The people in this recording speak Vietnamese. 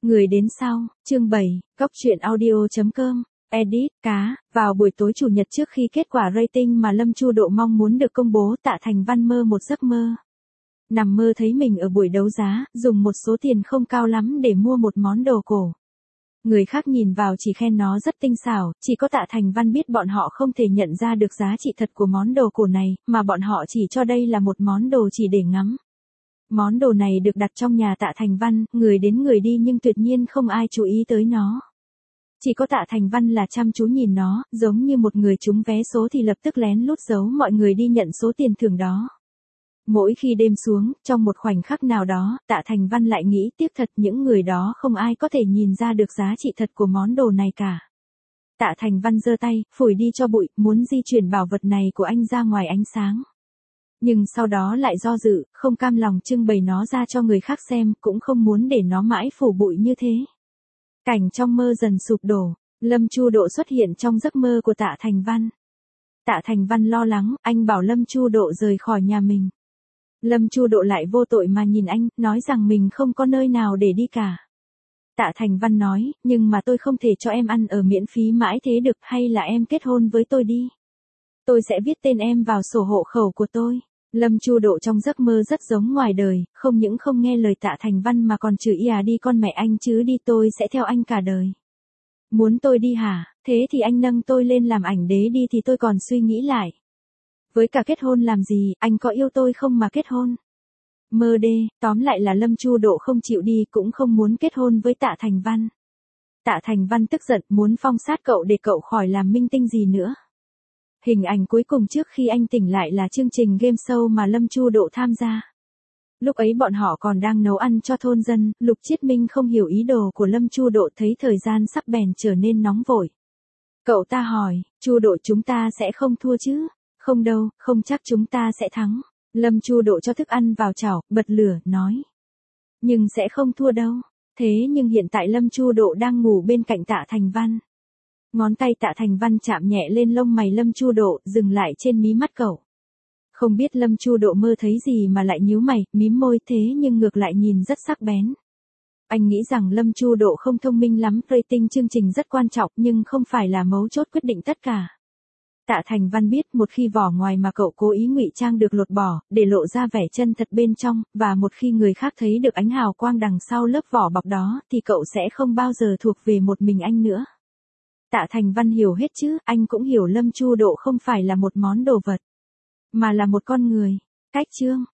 Người đến sau, chương 7, Cóc truyện audio.com, edit, cá, vào buổi tối chủ nhật trước khi kết quả rating mà Lâm Chu Độ mong muốn được công bố, Tạ Thành Văn mơ một giấc mơ. Nằm mơ thấy mình ở buổi đấu giá, dùng một số tiền không cao lắm để mua một món đồ cổ. Người khác nhìn vào chỉ khen nó rất tinh xảo, chỉ có Tạ Thành Văn biết bọn họ không thể nhận ra được giá trị thật của món đồ cổ này, mà bọn họ chỉ cho đây là một món đồ chỉ để ngắm. Món đồ này được đặt trong nhà Tạ Thành Văn, người đến người đi nhưng tuyệt nhiên không ai chú ý tới nó. Chỉ có Tạ Thành Văn là chăm chú nhìn nó, giống như một người trúng vé số thì lập tức lén lút giấu mọi người đi nhận số tiền thưởng đó. Mỗi khi đêm xuống, trong một khoảnh khắc nào đó, Tạ Thành Văn lại nghĩ tiếc thật những người đó không ai có thể nhìn ra được giá trị thật của món đồ này cả. Tạ Thành Văn giơ tay, phủi đi cho bụi, muốn di chuyển bảo vật này của anh ra ngoài ánh sáng. Nhưng sau đó lại do dự, không cam lòng trưng bày nó ra cho người khác xem, cũng không muốn để nó mãi phủ bụi như thế. Cảnh trong mơ dần sụp đổ, Lâm Chu Độ xuất hiện trong giấc mơ của Tạ Thành Văn. Tạ Thành Văn lo lắng, anh bảo Lâm Chu Độ rời khỏi nhà mình. Lâm Chu Độ lại vô tội mà nhìn anh, nói rằng mình không có nơi nào để đi cả. Tạ Thành Văn nói, nhưng mà tôi không thể cho em ăn ở miễn phí mãi thế được, hay là em kết hôn với tôi đi. Tôi sẽ viết tên em vào sổ hộ khẩu của tôi. Lâm Chu Độ trong giấc mơ rất giống ngoài đời, không những không nghe lời Tạ Thành Văn mà còn chửi đi con mẹ anh chứ đi, tôi sẽ theo anh cả đời. Muốn tôi đi hả, thế thì anh nâng tôi lên làm ảnh đế đi thì tôi còn suy nghĩ lại. Với cả kết hôn làm gì, anh có yêu tôi không mà kết hôn. Mơ đê, tóm lại là Lâm Chu Độ không chịu đi cũng không muốn kết hôn với Tạ Thành Văn. Tạ Thành Văn tức giận muốn phong sát cậu để cậu khỏi làm minh tinh gì nữa. Hình ảnh cuối cùng trước khi anh tỉnh lại là chương trình game show mà Lâm Chu Độ tham gia. Lúc ấy bọn họ còn đang nấu ăn cho thôn dân, Lục Chiết Minh không hiểu ý đồ của Lâm Chu Độ, thấy thời gian sắp bèn trở nên nóng vội. Cậu ta hỏi, Chu Độ chúng ta sẽ không thua chứ? Không đâu, không chắc chúng ta sẽ thắng. Lâm Chu Độ cho thức ăn vào chảo, bật lửa, nói. Nhưng sẽ không thua đâu. Thế nhưng hiện tại Lâm Chu Độ đang ngủ bên cạnh Tạ Thành Văn. Ngón tay Tạ Thành Văn chạm nhẹ lên lông mày Lâm Chu Độ, dừng lại trên mí mắt cậu. Không biết Lâm Chu Độ mơ thấy gì mà lại nhíu mày, mím môi, thế nhưng ngược lại nhìn rất sắc bén. Anh nghĩ rằng Lâm Chu Độ không thông minh lắm, rating chương trình rất quan trọng nhưng không phải là mấu chốt quyết định tất cả. Tạ Thành Văn biết một khi vỏ ngoài mà cậu cố ý ngụy trang được lột bỏ, để lộ ra vẻ chân thật bên trong, và một khi người khác thấy được ánh hào quang đằng sau lớp vỏ bọc đó, thì cậu sẽ không bao giờ thuộc về một mình anh nữa. Tạ Thành Văn hiểu hết chứ, anh cũng hiểu Lâm Chu Độ không phải là một món đồ vật, mà là một con người. Cách chương.